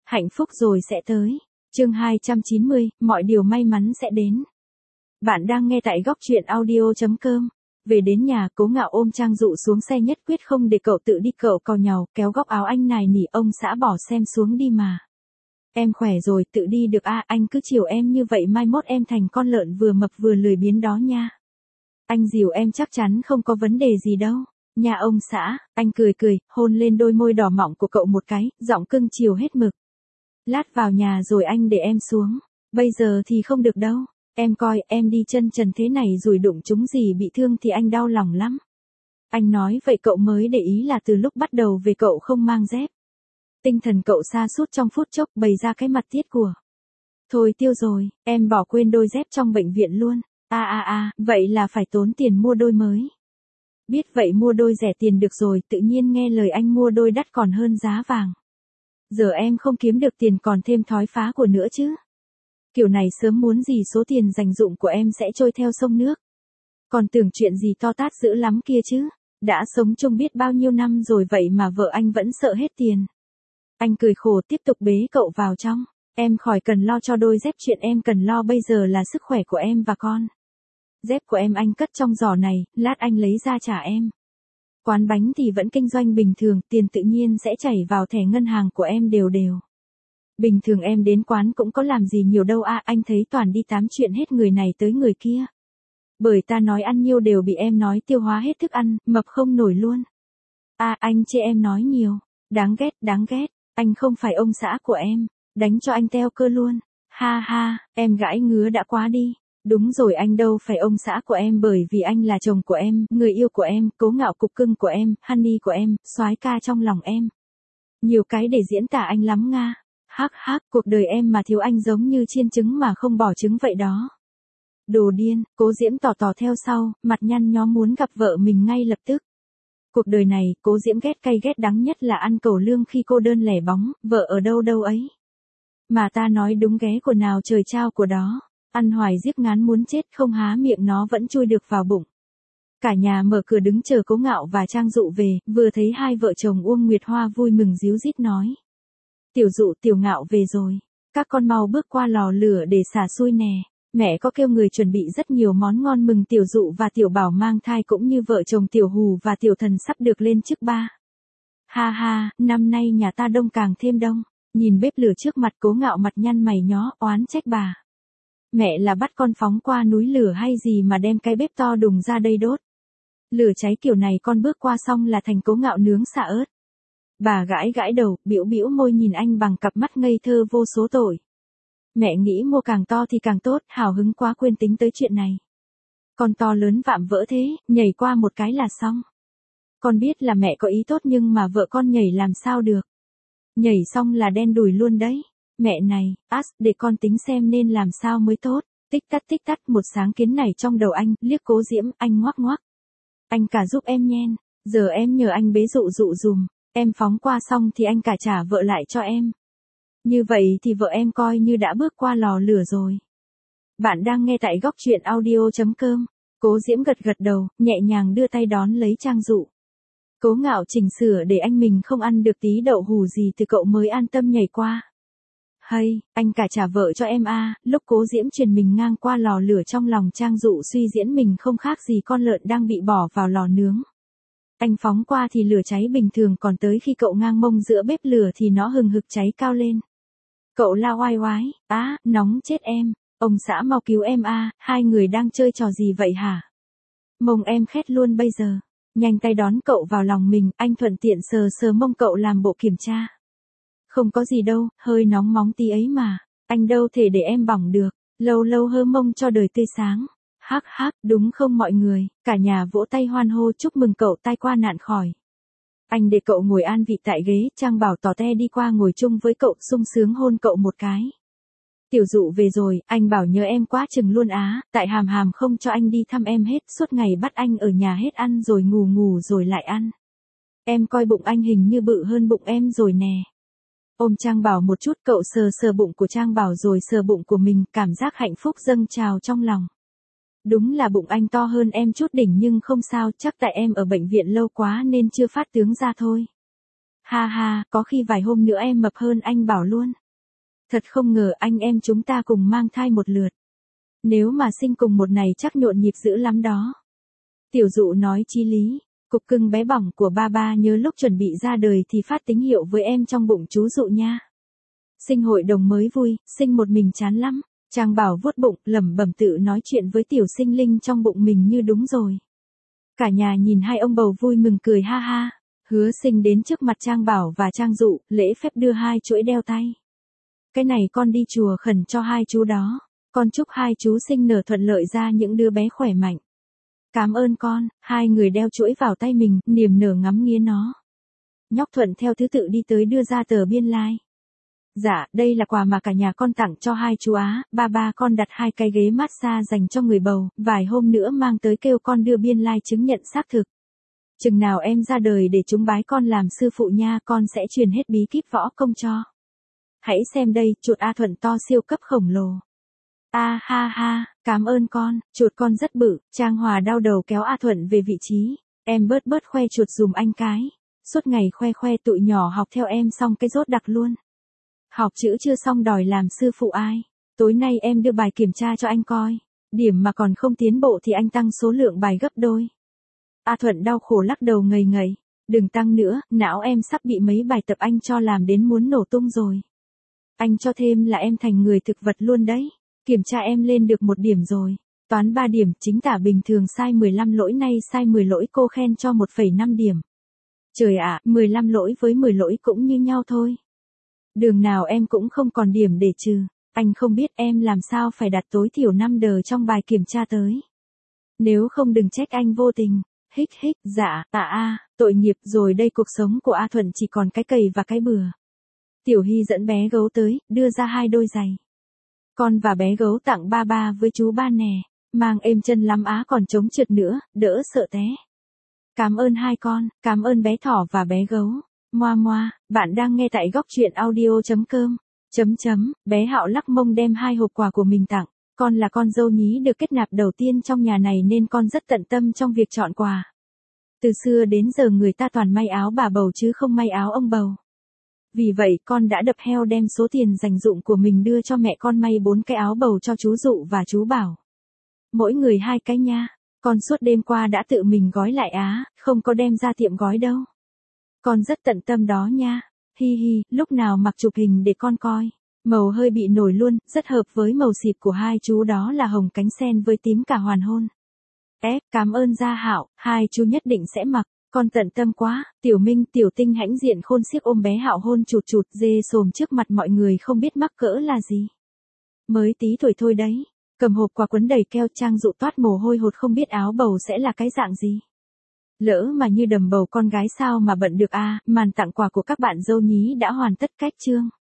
Hạnh phúc rồi sẽ tới. Chương 290, mọi điều may mắn sẽ đến. Bạn đang nghe tại góc truyện audio.com. Về đến nhà, Cố Ngạo ôm Trang Dụ xuống xe, nhất quyết không để cậu tự đi. Cậu càu nhàu, kéo góc áo anh nài nỉ, ông xã bỏ xem xuống đi mà. Em khỏe rồi, tự đi được à, anh cứ chiều em như vậy mai mốt em thành con lợn vừa mập vừa lười biếng đó nha. Anh dìu em chắc chắn không có vấn đề gì đâu. Nhà ông xã, anh cười cười, hôn lên đôi môi đỏ mọng của cậu một cái, giọng cưng chiều hết mực. Lát vào nhà rồi anh để em xuống. Bây giờ thì không được đâu. Em coi, em đi chân trần thế này rồi đụng chúng gì bị thương thì anh đau lòng lắm. Anh nói vậy cậu mới để ý là từ lúc bắt đầu về cậu không mang dép. Tinh thần cậu sa sút trong phút chốc, bày ra cái mặt tiết của. Thôi tiêu rồi, em bỏ quên đôi dép trong bệnh viện luôn. Vậy là phải tốn tiền mua đôi mới. Biết vậy mua đôi rẻ tiền được rồi, tự nhiên nghe lời anh mua đôi đắt còn hơn giá vàng. Giờ em không kiếm được tiền còn thêm thói phá của nữa chứ. Kiểu này sớm muốn gì số tiền dành dụm của em sẽ trôi theo sông nước. Còn tưởng chuyện gì to tát dữ lắm kia chứ. Đã sống chung biết bao nhiêu năm rồi vậy mà vợ anh vẫn sợ hết tiền. Anh cười khổ tiếp tục bế cậu vào trong. Em khỏi cần lo cho đôi dép, chuyện em cần lo bây giờ là sức khỏe của em và con. Dép của em anh cất trong giỏ này, lát anh lấy ra trả em. Quán bánh thì vẫn kinh doanh bình thường, tiền tự nhiên sẽ chảy vào thẻ ngân hàng của em đều đều. Bình thường em đến quán cũng có làm gì nhiều đâu à, anh thấy toàn đi tám chuyện hết người này tới người kia. Bởi ta nói ăn nhiêu đều bị em nói tiêu hóa hết thức ăn, mập không nổi luôn. Anh chê em nói nhiều. Đáng ghét, anh không phải ông xã của em, đánh cho anh teo cơ luôn. Ha, em gãi ngứa đã quá đi. Đúng rồi, anh đâu phải ông xã của em bởi vì anh là chồng của em, người yêu của em, Cố Ngạo cục cưng của em, honey của em, soái ca trong lòng em. Nhiều cái để diễn tả anh lắm nga. Hắc, cuộc đời em mà thiếu anh giống như chiên trứng mà không bỏ trứng vậy đó. Đồ điên, Cố Diễm tỏ theo sau, mặt nhăn nhó muốn gặp vợ mình ngay lập tức. Cuộc đời này, Cố Diễm ghét cay ghét đắng nhất là ăn cẩu lương khi cô đơn lẻ bóng, vợ ở đâu ấy. Mà ta nói đúng ghé của nào trời trao của đó. Ăn hoài giết ngán muốn chết, không há miệng nó vẫn chui được vào bụng. Cả nhà mở cửa đứng chờ Cố Ngạo và Trang Dụ về, vừa thấy hai vợ chồng Uông Nguyệt Hoa vui mừng ríu rít nói. Tiểu Dụ, Tiểu Ngạo về rồi. Các con mau bước qua lò lửa để xả xui nè. Mẹ có kêu người chuẩn bị rất nhiều món ngon mừng Tiểu Dụ và Tiểu Bảo mang thai cũng như vợ chồng Tiểu Hù và Tiểu Thần sắp được lên chức ba. Ha, năm nay nhà ta đông càng thêm đông. Nhìn bếp lửa trước mặt, Cố Ngạo mặt nhăn mày nhó, oán trách bà. Mẹ là bắt con phóng qua núi lửa hay gì mà đem cái bếp to đùng ra đây đốt. Lửa cháy kiểu này con bước qua xong là thành Cố Ngạo nướng xả ớt. Bà gãi đầu, bĩu môi nhìn anh bằng cặp mắt ngây thơ vô số tội. Mẹ nghĩ mua càng to thì càng tốt, hào hứng quá quên tính tới chuyện này. Con to lớn vạm vỡ thế, nhảy qua một cái là xong. Con biết là mẹ có ý tốt nhưng mà vợ con nhảy làm sao được. Nhảy xong là đen đủi luôn đấy. Mẹ này, để con tính xem nên làm sao mới tốt. Tích tắc, một sáng kiến này trong đầu anh, liếc Cố Diễm, anh ngoắc. Anh cả giúp em nhen, giờ em nhờ anh bế Dụ dùm, em phóng qua xong thì anh cả trả vợ lại cho em. Như vậy thì vợ em coi như đã bước qua lò lửa rồi. Bạn đang nghe tại góc truyện audio.com. Cố Diễm gật đầu, nhẹ nhàng đưa tay đón lấy Trang Dụ. Cố Ngạo chỉnh sửa để anh mình không ăn được tí đậu hù gì từ cậu mới an tâm nhảy qua. Hay, anh cả trả vợ cho em à, lúc Cố Diễm truyền mình ngang qua lò lửa trong lòng Trang Dụ suy diễn mình không khác gì con lợn đang bị bỏ vào lò nướng. Anh phóng qua thì lửa cháy bình thường, còn tới khi cậu ngang mông giữa bếp lửa thì nó hừng hực cháy cao lên. Cậu la oai, nóng chết em, ông xã mau cứu em à, hai người đang chơi trò gì vậy hả? Mông em khét luôn bây giờ. Nhanh tay đón cậu vào lòng mình, anh thuận tiện sờ mông cậu làm bộ kiểm tra. Không có gì đâu, hơi nóng móng tí ấy mà, anh đâu thể để em bỏng được, lâu hơ mông cho đời tươi sáng. Hắc, đúng không mọi người, cả nhà vỗ tay hoan hô chúc mừng cậu tai qua nạn khỏi. Anh để cậu ngồi an vị tại ghế, Trang Bảo tỏ te đi qua ngồi chung với cậu, sung sướng hôn cậu một cái. Tiểu Dụ về rồi, anh bảo nhớ em quá chừng luôn á, tại hàm không cho anh đi thăm em hết, suốt ngày bắt anh ở nhà hết ăn rồi ngủ rồi lại ăn. Em coi bụng anh hình như bự hơn bụng em rồi nè. Ôm Trang Bảo một chút, cậu sờ bụng của Trang Bảo rồi sờ bụng của mình, cảm giác hạnh phúc dâng trào trong lòng. Đúng là bụng anh to hơn em chút đỉnh nhưng không sao, chắc tại em ở bệnh viện lâu quá nên chưa phát tướng ra thôi. Ha ha, có khi vài hôm nữa em mập hơn anh Bảo luôn. Thật không ngờ anh em chúng ta cùng mang thai một lượt. Nếu mà sinh cùng một này chắc nhộn nhịp dữ lắm đó. Tiểu Dụ nói chí lý, cục cưng bé bỏng của ba ba nhớ lúc chuẩn bị ra đời thì phát tín hiệu với em trong bụng chú Dụ nha. Sinh hội đồng mới vui, sinh một mình chán lắm. Trang Bảo vuốt bụng, lẩm bẩm tự nói chuyện với tiểu sinh linh trong bụng mình như đúng rồi. Cả nhà nhìn hai ông bầu vui mừng cười ha ha. Hứa Sinh đến trước mặt Trang Bảo và Trang Dụ, lễ phép đưa hai chuỗi đeo tay. Cái này con đi chùa khẩn cho hai chú đó. Con chúc hai chú sinh nở thuận lợi ra những đứa bé khỏe mạnh. Cảm ơn con, hai người đeo chuỗi vào tay mình, niềm nở ngắm nghía nó. Nhóc Thuận theo thứ tự đi tới đưa ra tờ biên lai. Dạ, đây là quà mà cả nhà con tặng cho hai chú Á, ba con đặt hai cái ghế massage dành cho người bầu, vài hôm nữa mang tới kêu con đưa biên lai chứng nhận xác thực. Chừng nào em ra đời để chúng bái con làm sư phụ nha, con sẽ truyền hết bí kíp võ công cho. Hãy xem đây, chuột A Thuận to siêu cấp khổng lồ. A ha ha, cảm ơn con, chuột con rất bự. Trang Hòa đau đầu kéo A Thuận về vị trí. Em bớt khoe chuột dùm anh cái. Suốt ngày khoe tụi nhỏ học theo em xong cái rốt đặc luôn. Học chữ chưa xong đòi làm sư phụ ai. Tối nay em đưa bài kiểm tra cho anh coi. Điểm mà còn không tiến bộ thì anh tăng số lượng bài gấp đôi. A Thuận đau khổ lắc đầu ngầy ngầy. Đừng tăng nữa, não em sắp bị mấy bài tập anh cho làm đến muốn nổ tung rồi. Anh cho thêm là em thành người thực vật luôn đấy. Kiểm tra em lên được 1 điểm rồi. Toán 3 điểm, chính tả bình thường sai 15 lỗi, nay sai 10 lỗi, cô khen cho 1,5 điểm. Trời ạ, 15 lỗi với 10 lỗi cũng như nhau thôi. Đường nào em cũng không còn điểm để trừ. Anh không biết em làm sao phải đặt tối thiểu 5 đờ trong bài kiểm tra tới. Nếu không đừng trách anh vô tình. Hích, dạ, tội nghiệp rồi đây, cuộc sống của A Thuận chỉ còn cái cày và cái bừa. Tiểu Hy dẫn bé gấu tới, đưa ra 2 đôi giày. Con và bé gấu tặng ba với chú ba nè, mang êm chân lắm á, còn chống trượt nữa, đỡ sợ té. Cảm ơn hai con, cảm ơn bé thỏ và bé gấu. Moa, bạn đang nghe tại góc truyện audio.com. Bé Hạo lắc mông đem 2 hộp quà của mình tặng. Con là con dâu nhí được kết nạp đầu tiên trong nhà này nên con rất tận tâm trong việc chọn quà. Từ xưa đến giờ người ta toàn may áo bà bầu chứ không may áo ông bầu. Vì vậy con đã đập heo đem số tiền dành dụm của mình đưa cho mẹ con may 4 cái áo bầu cho chú Dụ và chú Bảo. Mỗi người 2 cái nha. Con suốt đêm qua đã tự mình gói lại á, không có đem ra tiệm gói đâu. Con rất tận tâm đó nha. Hi, lúc nào mặc chụp hình để con coi. Màu hơi bị nổi luôn, rất hợp với màu xịp của hai chú đó là hồng cánh sen với tím cả hoàn hôn. Cảm ơn Gia Hạo, hai chú nhất định sẽ mặc. Con tận tâm quá. Tiểu Minh, Tiểu Tinh hãnh diện khôn xiếc ôm bé Hạo hôn chụt dê sồm trước mặt mọi người không biết mắc cỡ là gì. Mới tí tuổi thôi đấy. Cầm hộp quà quấn đầy keo, Trang Dụ toát mồ hôi hột không biết áo bầu sẽ là cái dạng gì. Lỡ mà như đầm bầu con gái sao mà bận được a. Màn tặng quà của các bạn dâu nhí đã hoàn tất cách chương.